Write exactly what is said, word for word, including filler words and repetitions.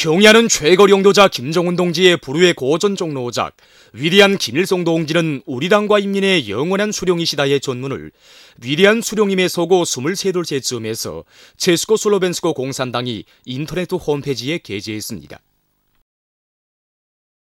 경의하는 최고領導자 김정은 동지의 불후의 고전적 노작 위대한 김일성 동지는 우리 당과 인민의 영원한 수령이시다의 전문을 위대한 수령임에 서고 스물세 돌째쯤에서 체스코 슬로벤스코 공산당이 인터넷 홈페이지에 게재했습니다.